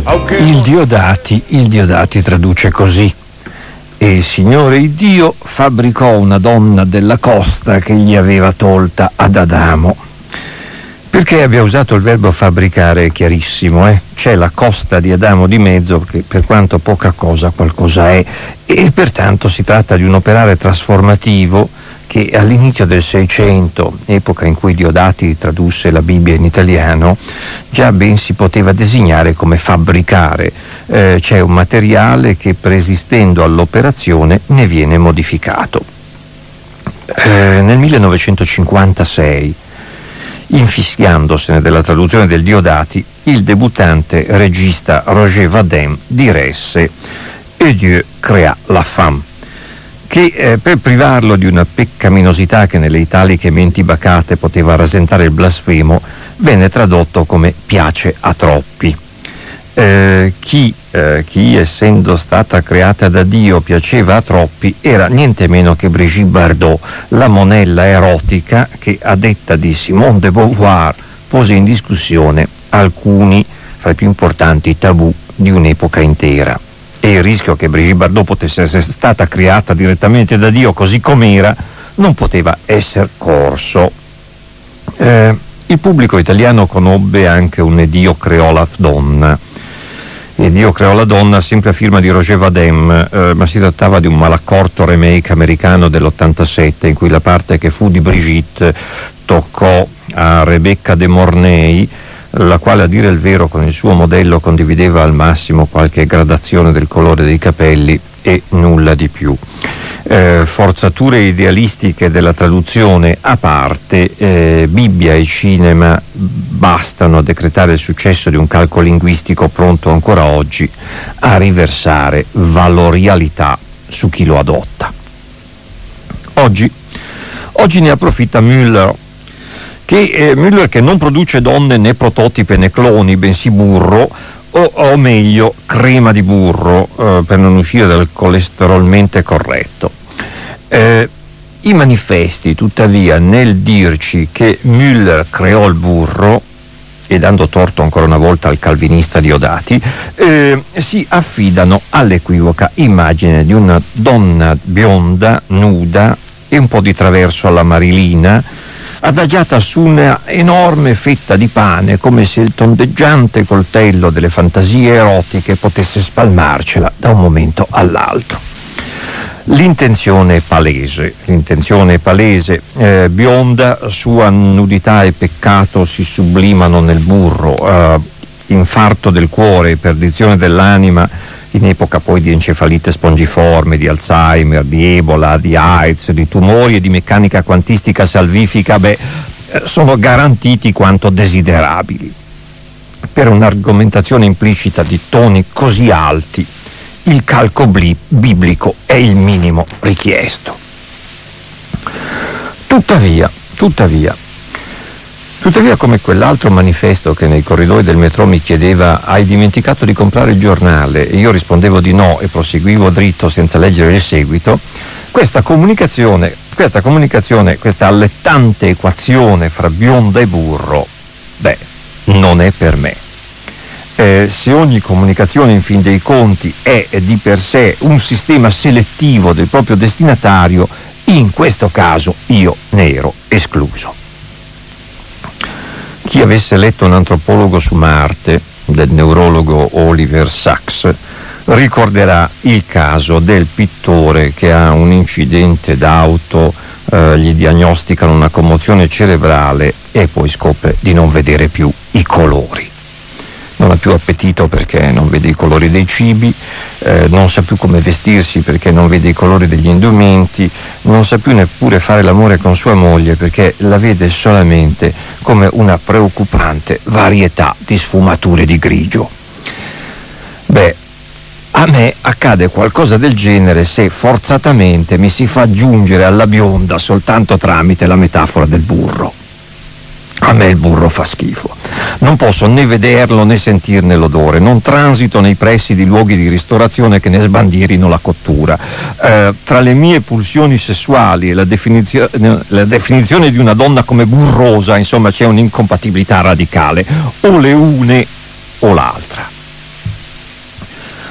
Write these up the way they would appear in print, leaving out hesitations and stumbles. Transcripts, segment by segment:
Il Diodati traduce così: e il Signore Iddio fabbricò una donna della costa che gli aveva tolta ad Adamo. Perché abbia usato il verbo fabbricare è chiarissimo, C'è la costa di Adamo di mezzo, che per quanto poca cosa qualcosa è, e pertanto si tratta di un operare trasformativo che all'inizio del Seicento, epoca in cui Diodati tradusse la Bibbia in italiano, già ben si poteva designare come fabbricare. C'è un materiale che, resistendo all'operazione, ne viene modificato. Nel 1956, infischiandosene della traduzione del Diodati, il debuttante regista Roger Vadim diresse «Et Dieu créa la femme», che per privarlo di una peccaminosità che nelle italiche menti bacate poteva rasentare il blasfemo, venne tradotto come «piace a troppi». Chi essendo stata creata da Dio piaceva a troppi era niente meno che Brigitte Bardot, la monella erotica che, a detta di Simone de Beauvoir, pose in discussione alcuni fra i più importanti tabù di un'epoca intera. E il rischio che Brigitte Bardot potesse essere stata creata direttamente da Dio così com'era non poteva essere corso. Il pubblico italiano conobbe anche un «E Dio creò la donna». E Dio creò la donna, sempre a firma di Roger Vadim, ma si trattava di un malaccorto remake americano dell'87, in cui la parte che fu di Brigitte toccò a Rebecca De Mornay, la quale, a dire il vero, con il suo modello condivideva al massimo qualche gradazione del colore dei capelli e nulla di più. Forzature idealistiche della traduzione a parte, Bibbia e cinema bastano a decretare il successo di un calcolo linguistico pronto ancora oggi a riversare valorialità su chi lo adotta. Oggi ne approfitta Müller, che non produce donne né prototipe né cloni, bensì burro, o meglio crema di burro, per non uscire dal colesterolmente corretto. I manifesti, tuttavia, nel dirci che Müller creò il burro, e dando torto ancora una volta al calvinista Diodati, si affidano all'equivoca immagine di una donna bionda, nuda e un po' di traverso alla Marilina, adagiata su una enorme fetta di pane, come se il tondeggiante coltello delle fantasie erotiche potesse spalmarcela da un momento all'altro. L'intenzione è palese, bionda, sua nudità e peccato si sublimano nel burro, infarto del cuore, perdizione dell'anima, in epoca poi di encefalite spongiforme, di Alzheimer, di Ebola, di AIDS, di tumori e di meccanica quantistica salvifica, sono garantiti quanto desiderabili. Per un'argomentazione implicita di toni così alti, il calco biblico è il minimo richiesto. Tuttavia, come quell'altro manifesto che nei corridoi del metro mi chiedeva «Hai dimenticato di comprare il giornale?» e io rispondevo di no e proseguivo dritto senza leggere il seguito, questa comunicazione, questa allettante equazione fra bionda e burro, non è per me. Se ogni comunicazione, in fin dei conti, è di per sé un sistema selettivo del proprio destinatario, in questo caso io ne ero escluso. Chi avesse letto Un antropologo su Marte del neurologo Oliver Sacks ricorderà il caso del pittore che ha un incidente d'auto, gli diagnosticano una commozione cerebrale e poi scopre di non vedere più i colori. Non ha più appetito perché non vede i colori dei cibi, non sa più come vestirsi perché non vede i colori degli indumenti, non sa più neppure fare l'amore con sua moglie perché la vede solamente come una preoccupante varietà di sfumature di grigio. A me accade qualcosa del genere se forzatamente mi si fa giungere alla bionda soltanto tramite la metafora del burro. A me il burro fa schifo. Non posso né vederlo né sentirne l'odore. Non transito nei pressi di luoghi di ristorazione che ne sbandierino la cottura. Tra le mie pulsioni sessuali e la definizione di una donna come burrosa, insomma, c'è un'incompatibilità radicale. O le une o l'altra.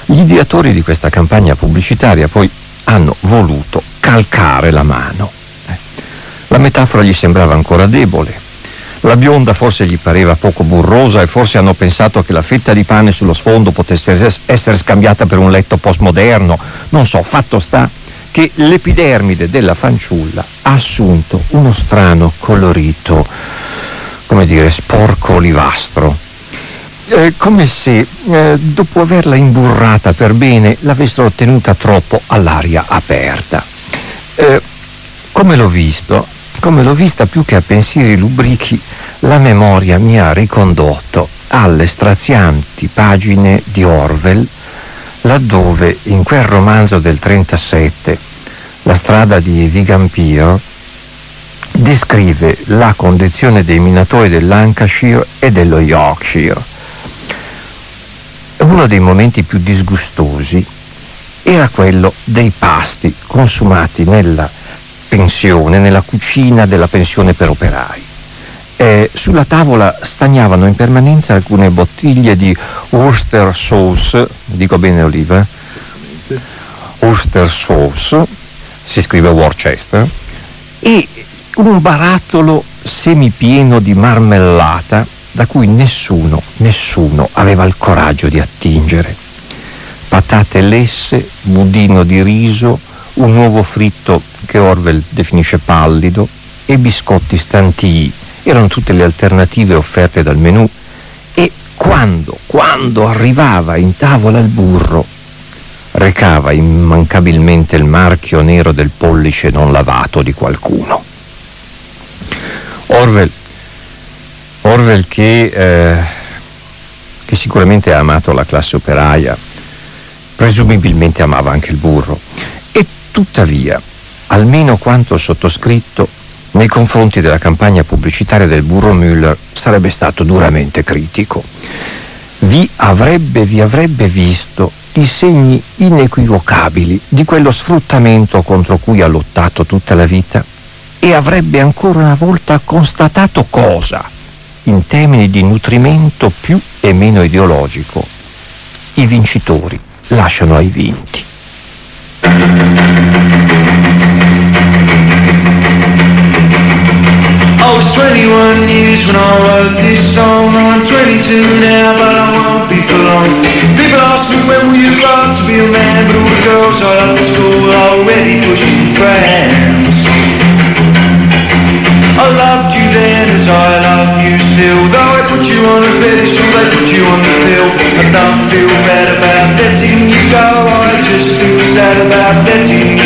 Gli ideatori di questa campagna pubblicitaria poi hanno voluto calcare la mano. La metafora gli sembrava ancora debole. La bionda forse gli pareva poco burrosa e forse hanno pensato che la fetta di pane sullo sfondo potesse essere scambiata per un letto postmoderno. Non so, fatto sta che l'epidermide della fanciulla ha assunto uno strano colorito, come dire, sporco olivastro. Come se dopo averla imburrata per bene l'avessero tenuta troppo all'aria aperta. Come l'ho vista più che a pensieri lubrichi, la memoria mi ha ricondotto alle strazianti pagine di Orwell, laddove in quel romanzo del 1937, La strada di Vigan-Pier, descrive la condizione dei minatori del Lancashire e dello Yorkshire. Uno dei momenti più disgustosi era quello dei pasti consumati nella pensione, nella cucina della pensione per operai. Sulla tavola stagnavano in permanenza alcune bottiglie di Worcester sauce, dico bene Oliva? Worcester sauce, si scrive Worcester, e un barattolo semipieno di marmellata da cui nessuno aveva il coraggio di attingere. Patate lesse, budino di riso, un uovo fritto che Orwell definisce pallido e biscotti stantii erano tutte le alternative offerte dal menù. E quando arrivava in tavola il burro, recava immancabilmente il marchio nero del pollice non lavato di qualcuno. Orwell che sicuramente ha amato la classe operaia, presumibilmente amava anche il burro, e tuttavia, almeno quanto sottoscritto, nei confronti della campagna pubblicitaria del burro Müller sarebbe stato duramente critico. Vi avrebbe visto i segni inequivocabili di quello sfruttamento contro cui ha lottato tutta la vita e avrebbe ancora una volta constatato cosa? In termini di nutrimento più e meno ideologico, i vincitori lasciano ai vinti. I was 21 years when I wrote this song. I'm 22 now, but I won't be for long. People ask me when will you grow up to be a man, but all the girls I love at school are already pushing prams. I loved you then as I love you still. Though I put you on a pedestal, they put you on the pill. I don't feel bad about letting you go, I just feel sad about letting